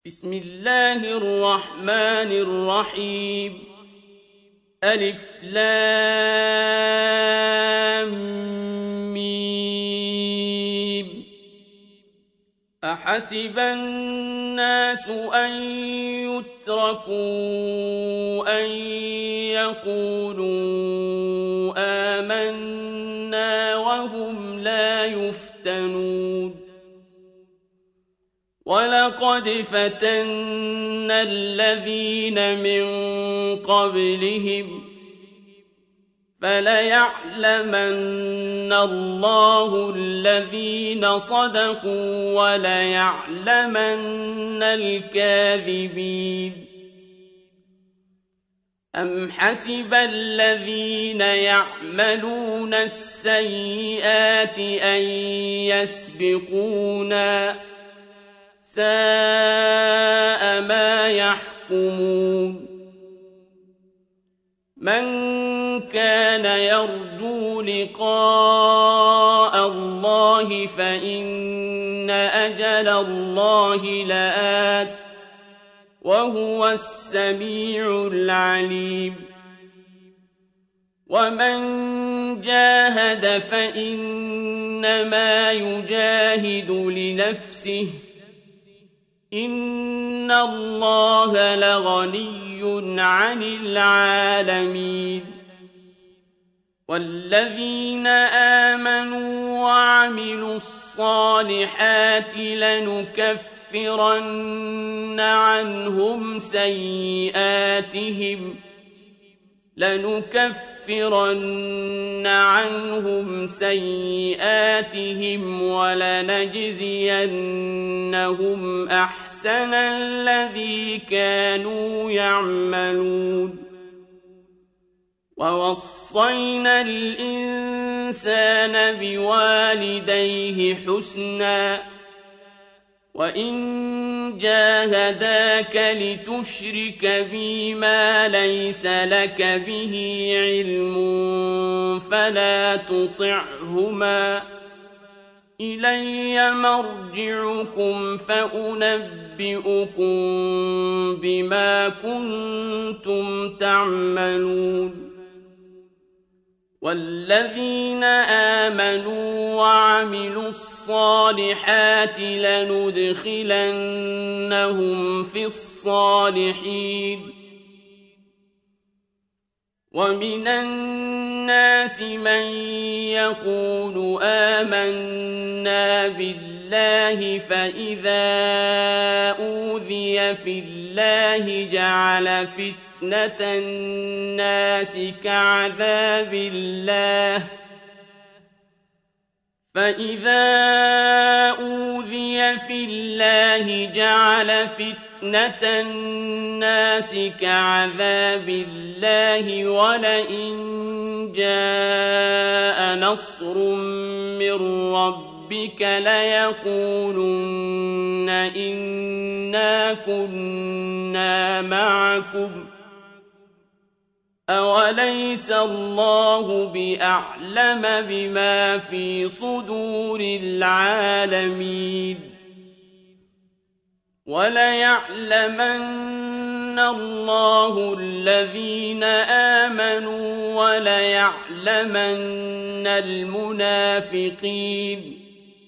بسم الله الرحمن الرحيم ألف لام ميم أحسب الناس أن يتركوا أن يقولوا آمنا وهم لا يفتنون ولقد فتنا الذين من قبلهم فليعلمن الله الذين صدقوا وليعلمن الكاذبين أم حسب الذين يعملون السيئات أن يسبقونا ساء ما يحكمون من كان يرجو لقاء الله فإن أجل الله لآت وهو السميع العليم ومن جاهد فإنما يجاهد لنفسه إن الله لغني عن العالمين والذين آمنوا وعملوا الصالحات لنكفرن عنهم سيئاتهم ولنجزينهم أحسن الذي كانوا يعملون ووصينا الإنسان بوالديه حسنا وإن جاهداك لتشرك بي ما ليس لك به علم فلا تطعهما إلي مرجعكم فأنبئكم بما كنتم تعملون والذين آمنوا وعملوا الصالحات لندخلنهم في الصالحين ومن الناس من يقول آمنا بالله فإذا أوذي في الله جعل فتنة الناس كعذاب الله ولئن جاء نصر من ربك ليقولن إنا كنا معكم أوليس الله بأعلم بما في صدور العالمين وليعلمن الله الذين آمنوا وليعلمن المنافقين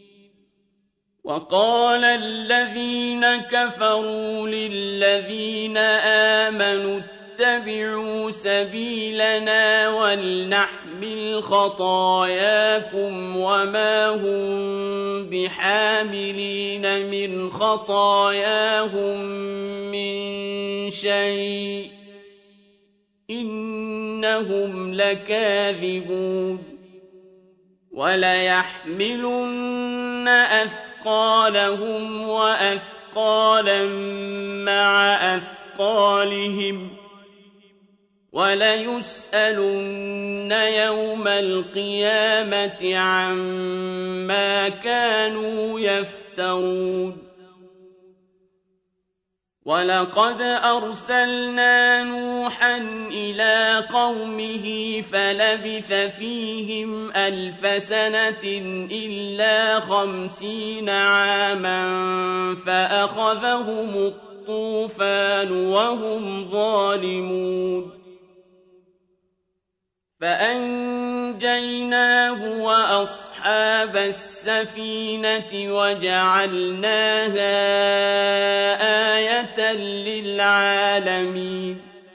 وقال الذين كفروا للذين آمنوا اتبعوا سبيلنا ولنحمل خطاياكم وما هم بحاملين من خطاياهم من شيء إنهم لكاذبون وليحملن أثقالهم وأثقالا مع أثقالهم وليسألن يوم القيامة عما كانوا يفترون ولقد أرسلنا نوحا إلى قومه فلبث فيهم 1000 سنة إلا 50 عاما فأخذهم الطوفان وهم ظالمون فأنجيناه وأصحاب السفينة وجعلناها آية للعالمين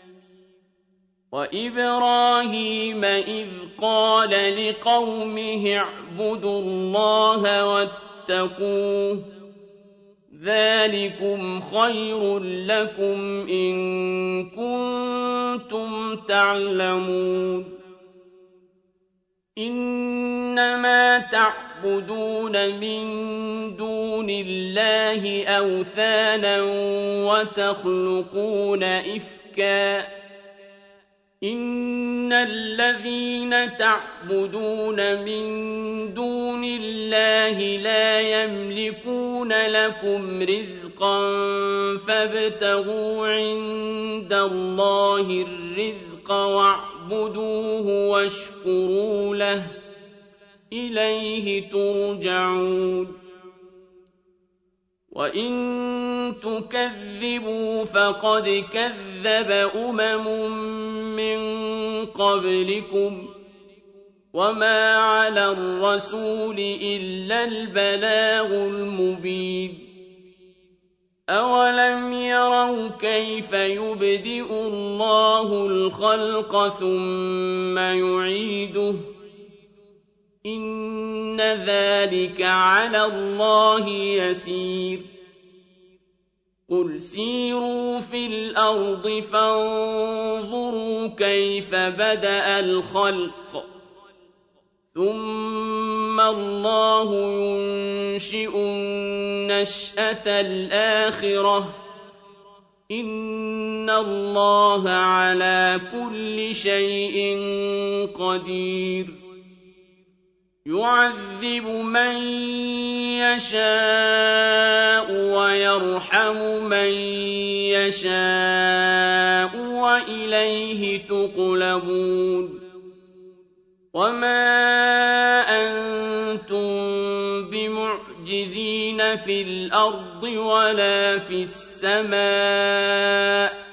وإبراهيم إذ قال لقومه اعبدوا الله واتقوه ذلكم خير لكم إن كنتم تعلمون إنما تعبدون من دون الله أوثانا وتخلقون إفكا إن الذين تعبدون من دون الله لا يملكون لكم رزقا فابتغوا عند الله الرزق واعبدوه واشكروا له إليه ترجعون وإن تكذبوا فقد كذب من قبلكم وما على الرسول إلا البلاغ المبين أولم يروا كيف يبدئ الله الخلق ثم يعيده إن ذلك على الله يسير قل سيروا في الأرض فانظروا كيف بدأ الخلق ثم الله ينشئ النشأة الآخرة إن الله على كل شيء قدير يعذب من يشاء ويرحم من يشاء وإليه تقلبون وما أنتم بمعجزين في الأرض ولا في السماء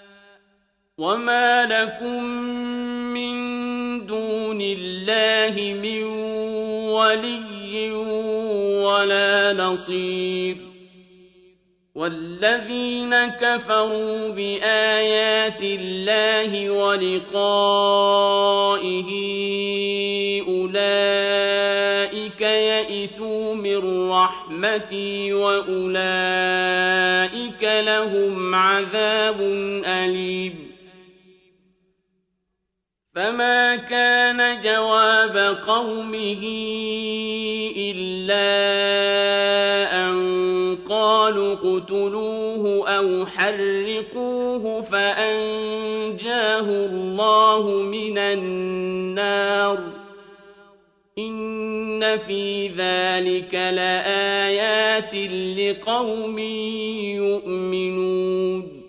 وما لكم من دون الله من ولي ولا نصير والذين كفروا بآيات الله ولقائه أولئك يئسوا من رحمتي وأولئك لهم عذاب أليم فما كان جواب قومه إلا أن قالوا اقتلوه أو حرقوه فأنجاه الله من النار إن في ذلك لآيات لقوم يؤمنون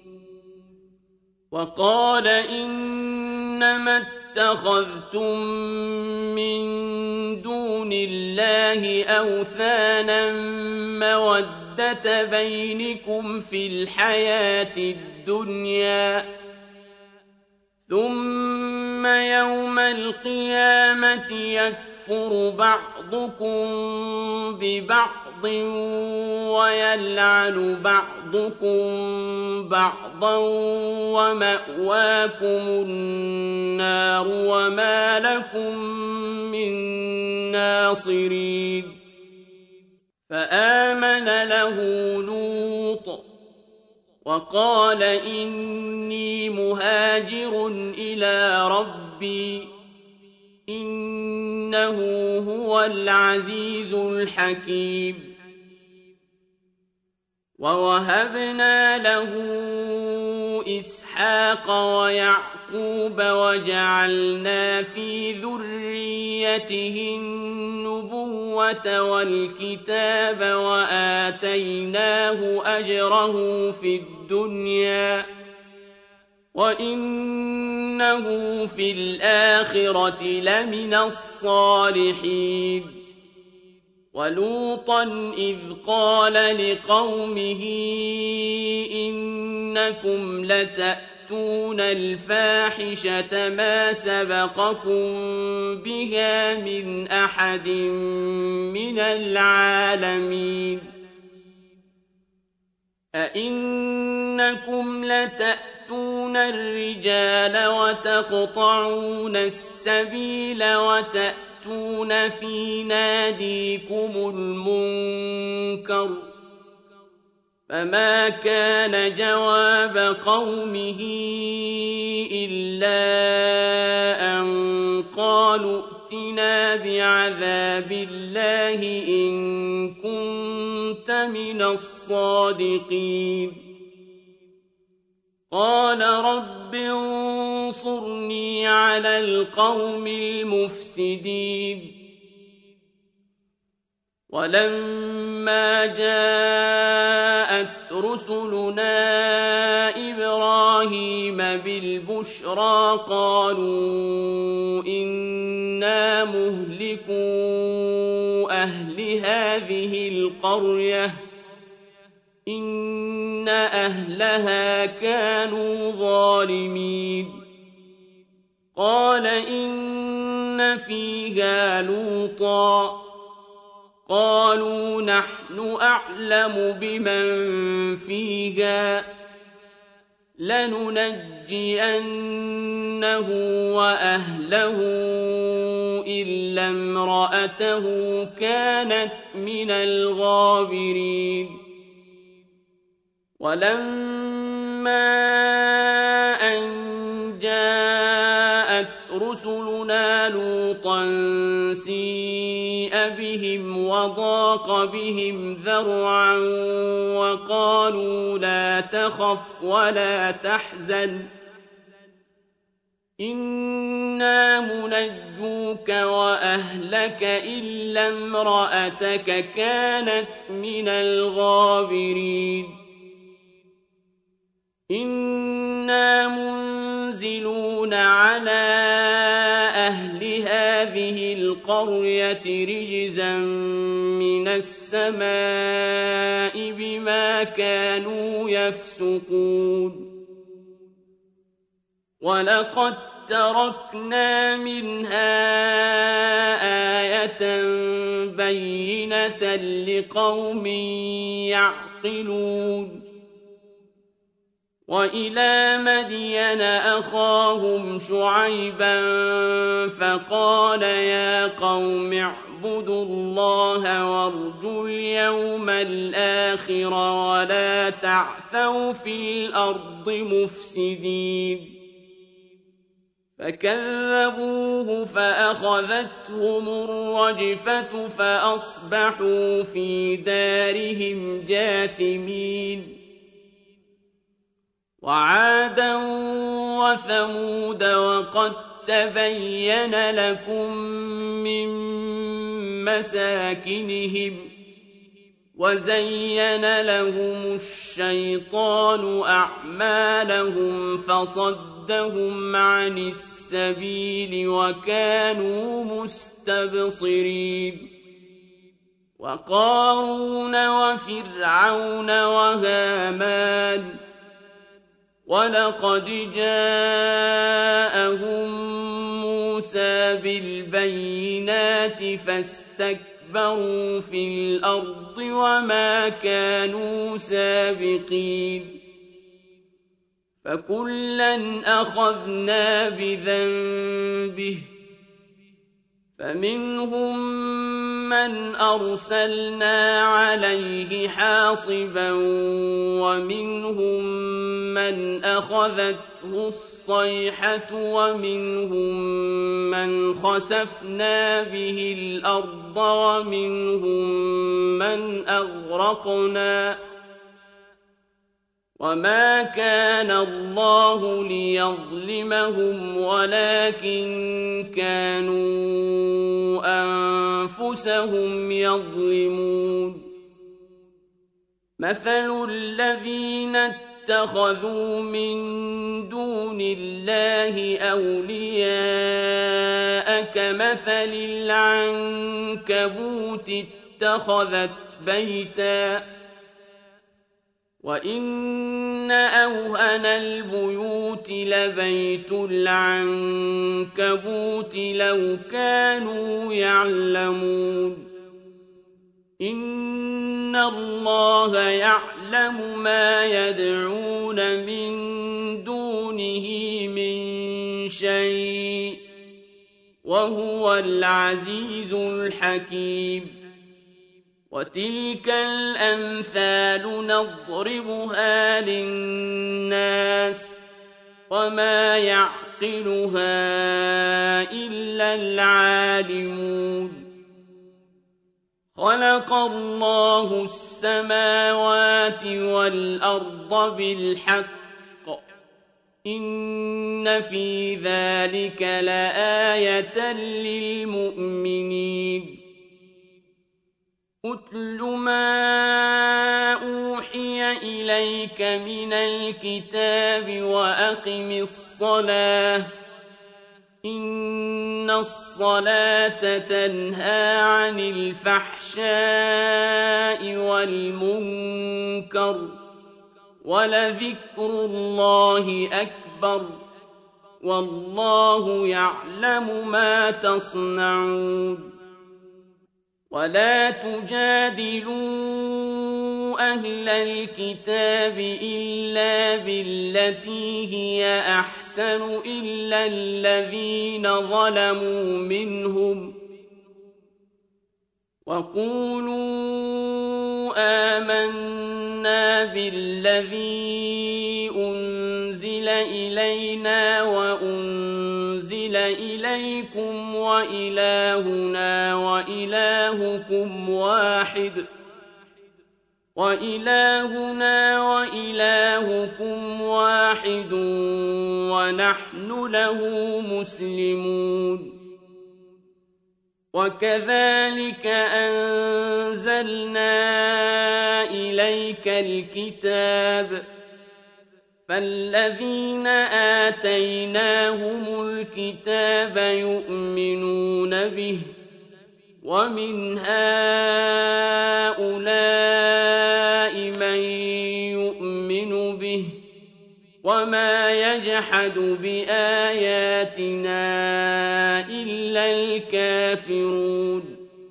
وقال إنما اتخذتم من دون الله أوثانا مودة بينكم في الحياة الدنيا ثم يوم القيامة يكفر بعضكم ببعض ويلعن بعضكم بعضا ومأواكم النار وما لكم من ناصرين فآمن له لوط وقال إني مهاجر إلى ربي إنه هو العزيز الحكيم ووهبنا له إسحاق ويعقوب وجعلنا في ذريته النبوة والكتاب وآتيناه أجره في الدنيا وإنه في الآخرة لمن الصالحين ولوطا إذ قال لقومه إن إنكم لتأتون الفاحشة ما سبقكم بها من أحد من العالمين أئنكم لتأتون الرجال وتقطعون السبيل وتأتون في ناديكم المنكر فما كان جواب قومه إلا أن قالوا ائتنا بعذاب الله إن كنت من الصادقين قال رب انصرني على القوم المفسدين ولما جاءت رسلنا إبراهيم بالبشرى قالوا إنا مهلكو أهل هذه القرية إن أهلها كانوا ظالمين قال إن فيها لوطا قالوا نحن أعلم بمن فيها لننجينه وأهله إلا امرأته كانت من الغابرين ولما أن جاءت رسلنا لوطا سيء بهم وضاق بهم ذرعا وقالوا لا تخف ولا تحزن إنا منجوك وأهلك إلا امرأتك كانت من الغابرين إنا منزلون على أهل هذه القرية رجزا من السماء بما كانوا يفسقون ولقد تركنا منها آية بينة لقوم يعقلون وإلى مدين أخاهم شعيبا فقال يا قوم اعبدوا الله وارجوا اليوم الآخر ولا تعثوا في الأرض مفسدين فكذبوه فأخذتهم الرجفة فأصبحوا في دارهم جاثمين وعادا وثمود وقد تبين لكم من مساكنهم وزين لهم الشيطان أعمالهم فصدهم عن السبيل وكانوا مستبصرين وقارون وفرعون وهامان ولقد جاءهم موسى بالبينات فاستكبروا في الأرض وما كانوا سابقين فكلا أخذنا بذنبه فمنهم من أرسلنا عليه حاصبا ومنهم من أخذته الصيحة ومنهم من خسفنا به الأرض ومنهم من أغرقنا وما كان الله ليظلمهم ولكن كانوا أنفسهم يظلمون مثل الذين اتخذوا من دون الله أولياء كمثل العنكبوت اتخذت بيتا وَإِنَّ أَوْهَنَ الْبُيُوتِ لَبَيْتُ الْعَنكَبُوتِ لَوْ كَانُوا يَعْلَمُونَ إِنَّ اللَّهَ يَعْلَمُ مَا يَدْعُونَ مِن دُونِهِ مِن شَيْءٍ وَهُوَ الْعَزِيزُ الْحَكِيمُ وَتِلْكَ الْأَمْثَالُ نَضْرِبُهَا لِلنَّاسِ وَمَا يَعْقِلُهَا إِلَّا الْعَالِمُونَ خَلَقَ اللَّهُ السَّمَاوَاتِ وَالْأَرْضَ بِالْحَقِّ ۚ إِنَّ فِي ذَٰلِكَ لَآيَةً لِّلْمُؤْمِنِينَ أُتْلُ مَا أُوحِيَ إِلَيْكَ مِنَ الْكِتَابِ وَأَقِمِ الصَّلَاةَ ۖ إِنَّ الصَّلَاةَ تَنْهَىٰ عَنِ الْفَحْشَاءِ وَالْمُنكَرِ ۚ وَلَذِكْرُ اللَّهِ أَكْبَرُ ۗ وَاللَّهُ يَعْلَمُ مَا تَصْنَعُونَ وَلَا تُجَادِلُوا أَهْلَ الْكِتَابِ إِلَّا بِالَّتِي هِيَ أَحْسَنُ إِلَّا الَّذِينَ ظَلَمُوا مِنْهُمْ ۖ وَقُولُوا آمَنَّا بِالَّذِي أُنزِلَ إِلَيْنَا وَأُنزِلَ إِلَيْكُمْ وَإِلَٰهُنَا وَإِلَٰهُكُمْ وَاحِدٌ وَنَحْنُ لَهُ مُسْلِمُونَ وَكَذَٰلِكَ أَنزَلْنَا إِلَيْكَ الْكِتَابَ ۚ فَالَّذِينَ آتَيْنَاهُمُ الْكِتَابَ يُؤْمِنُونَ بِهِ ۖ وَمِنْ هَٰؤُلَاءِ مَن يُؤْمِنُ بِهِ ۚ وَمَا يَجْحَدُ بِآيَاتِنَا إِلَّا الْكَافِرُونَ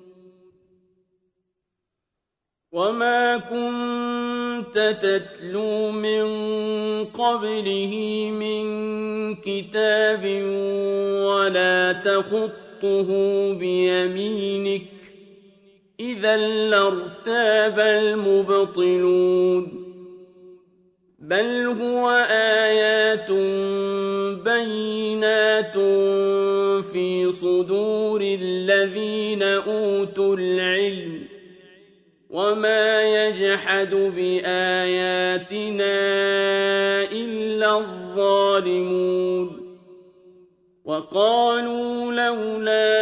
وَمَا كُنتَ تَتْلُو مِن قَبْلِهِ مِن كِتَابٍ وَلَا تَخُطُّهُ بِيَمِينِكَ ۖ إِذًا لَّارْتَابَ الْمُبْطِلُونَ بَلْ هُوَ آيَاتٌ بَيِّنَاتٌ فِي صُدُورِ الَّذِينَ أُوتُوا الْعِلْمَ ۚ وَمَا يَجْحَدُ بِآيَاتِنَا إِلَّا الظَّالِمُونَ وَقَالُوا لَوْلَا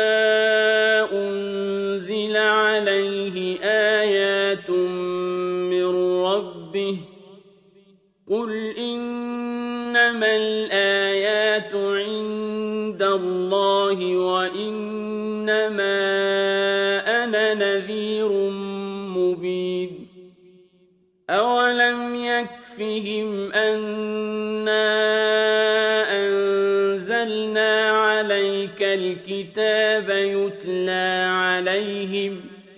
أُنزِلَ عَلَيْهِ آيَاتٌ مِّن رَّبِّهِ ۖ قُلْ إِنَّمَا الْآيَاتُ عِندَ اللَّهِ وَإِنَّمَا أَنَا نَذِيرٌ مُّبِينٌ أَوَلَمْ يَكْفِهِمْ أَنَّا أَنزَلْنَا عَلَيْكَ الْكِتَابَ يُتْلَىٰ عَلَيْهِمْ ۚ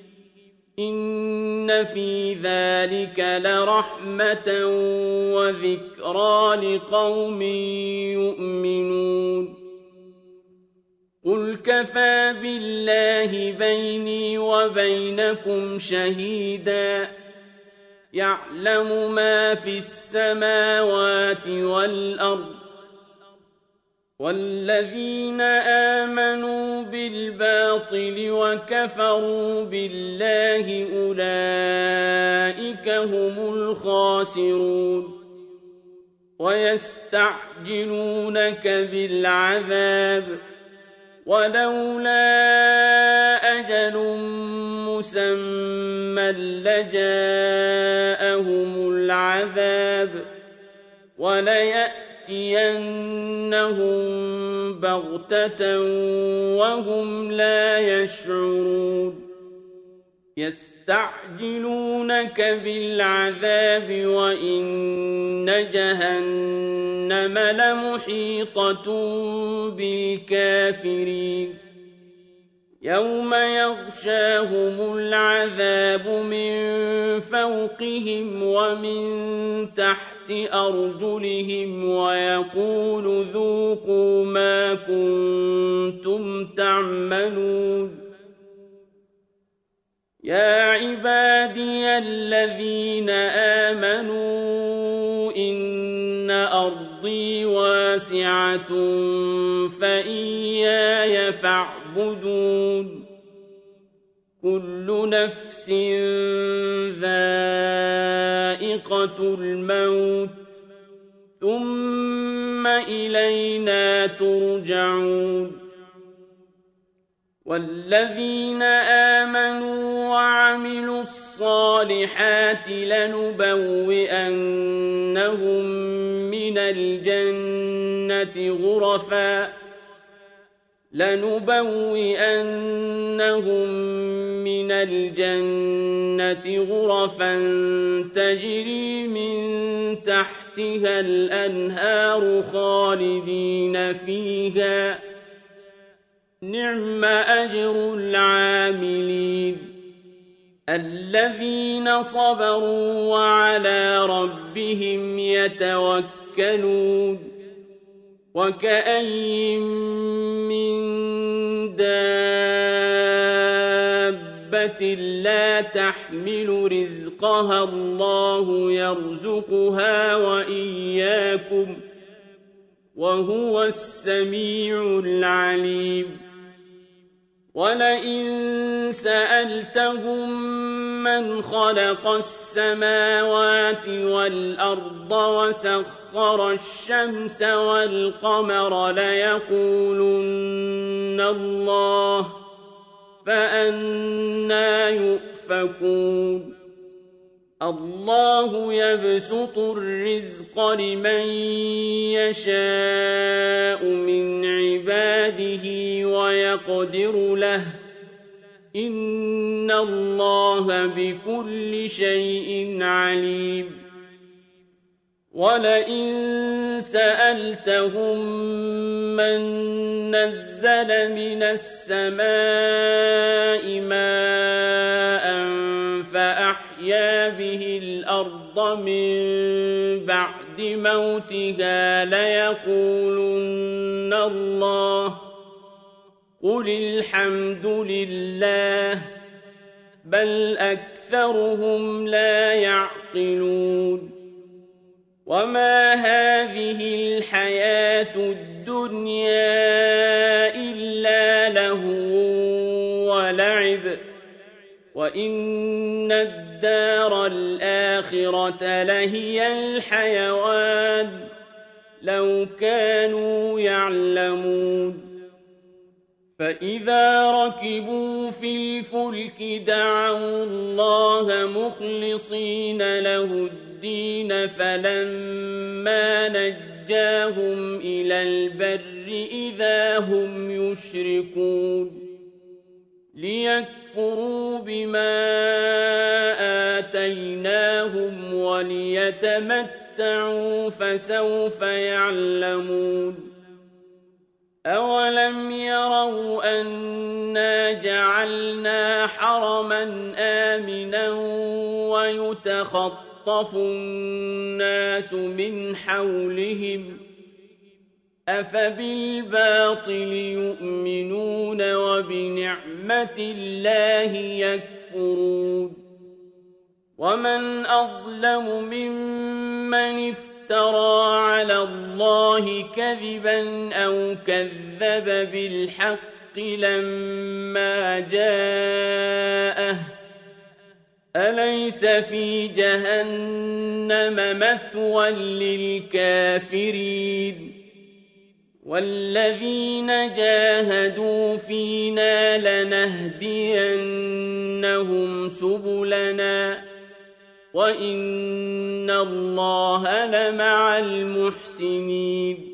إِنَّ فِي ذَٰلِكَ لَرَحْمَةً وَذِكْرَىٰ لِقَوْمٍ يُؤْمِنُونَ قُلْ كَفَىٰ بِاللَّهِ بَيْنِي وَبَيْنَكُمْ شَهِيدًا يَعْلَمُ مَا فِي السَّمَاوَاتِ وَالْأَرْضِ ۗ وَالَّذِينَ آمَنُوا بِالْبَاطِلِ وَكَفَرُوا بِاللَّهِ أُولَٰئِكَ هُمُ الْخَاسِرُونَ وَيَسْتَعْجِلُونَكَ بِالْعَذَابِ ۚ وَلَوْلَا أَجَلٌ مُّسَمًّى لَّجَاءَهُمُ الْعَذَابُ وَلَيَأْتِيَنَّهُم بَغْتَةً وَهُمْ لَا يَشْعُرُونَ يستعجلونك بالعذاب وإن جهنم لمحيطة بالكافرين يوم يغشاهم العذاب من فوقهم ومن تحت أرجلهم ويقول ذوقوا ما كنتم تعملون يا عبادي الذين آمنوا إن أرضي واسعة فإياي فاعبدون كل نفس ذائقة الموت ثم إلينا ترجعون والذين آمنوا وعملوا الصالحات لنبوئنهم من الجنة غرفا تجري من تحتها الأنهار خالدين فيها نعم أجر العاملين الذين صبروا وعلى ربهم يتوكلون وكأين من دابة لا تحمل رزقها الله يرزقها وإياكم وهو السميع العليم ولئن سألتهم من خلق السماوات والأرض وسخر الشمس والقمر ليقولن الله فأنى يؤفكون الله يبسط الرزق لمن يشاء من عباده ويقدر له إن الله بكل شيء عليم ولئن سألتهم من نزل من السماء ماء فأحيا به الأرض من بعد موتها ليقولن الله قل الحمد لله بل أكثرهم لا يعقلون وما هذه الحياة الدنيا إلا لهو ولعب وإن الدار الآخرة لهي الحيوان لو كانوا يعلمون فإذا ركبوا في الفلك دعوا الله مخلصين له الدين فلما نجاهم إلى البر إذا هم يشركون ليكفروا بما آتيناهم وليتمتعوا فسوف يعلمون أولم يروا أنا جعلنا حرما آمنا ويتخطف الناس من حولهم أفبالباطل يؤمنون وبنعمة الله يكفرون ومن أظلم ممن افترى على الله كذبا أو كذب بالحق لما جاءه أليس في جهنم مثوى للكافرين والذين جاهدوا فينا لنهدينهم سبلنا وإن الله لمع المحسنين